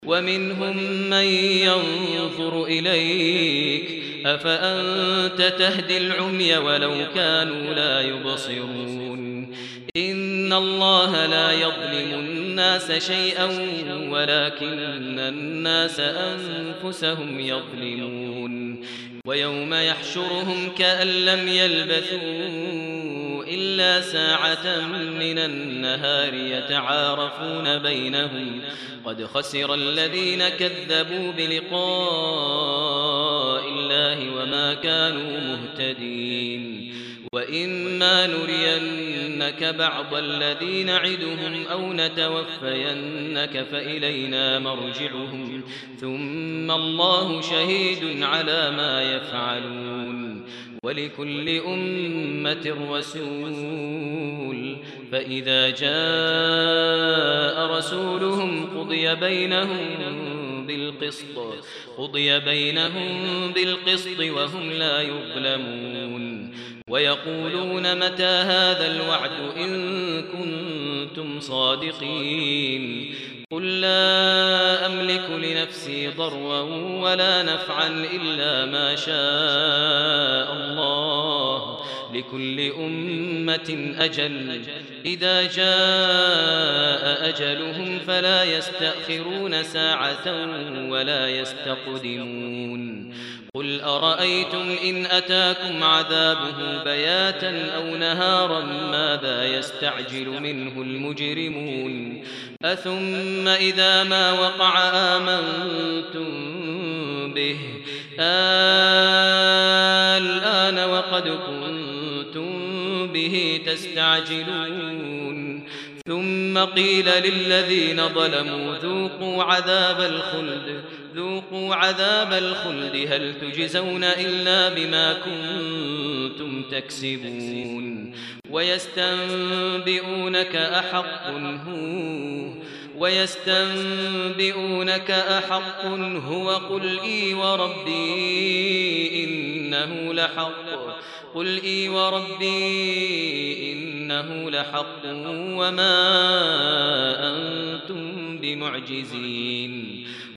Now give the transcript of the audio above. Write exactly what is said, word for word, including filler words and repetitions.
ومنهم من ينظر إليك أفأنت تهدي العمي ولو كانوا لا يبصرون إن الله لا يظلم الناس شيئا ولكن الناس أنفسهم يظلمون ويوم يحشرهم كأن لم يلبثوا إلا ساعة من النهار يتعارفون بينهم قد خسر الذين كذبوا بلقاء الله وما كانوا مهتدين وإما نرينك بعض الذي نعدهم أو نتوفينك فإلينا مرجعهم ثم الله شهيد على ما يفعلون ولكل أمة رسول فإذا جاء رسولهم قضي بينهم بالقسط قضي بينهم بالقسط وهم لا يظلمون ويقولون متى هذا الوعد إن كنتم صادقين قل لا أملك لنفسي ضرا ولا نفعا إلا ما شاء الله لكل أمة أجل إذا جاء أجلهم فلا يستأخرون ساعة ولا يستقدمون قل أرأيتم إن أتاكم عذابه بياتا أو نهارا ماذا يستعجل منه المجرمون أثم إذا ما وقع آمنتم به الآن وقد كنتم به تستعجلون ثم قيل للذين ظلموا ذوقوا عذاب الخلد ذوقوا عذاب الخلد هل تجزون إلا بما كنتم تكسبون ويستنبئونك أحق هو ويستنبئونك أحق هو قل إي وربي إنه لحق قل إي وربي إنه لحق وما أنتم بمعجزين